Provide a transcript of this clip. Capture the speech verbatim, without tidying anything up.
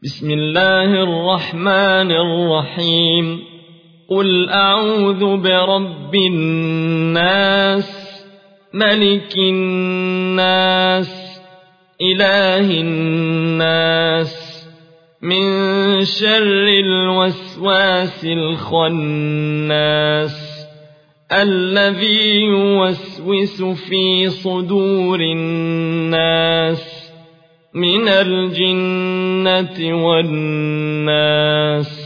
بسم الله الرحمن الرحيم قل أعوذ برب الناس ملك الناس إله الناس من شر الوسواس الخناس الذي يوسوس في صدور الناس من الجنة والناس.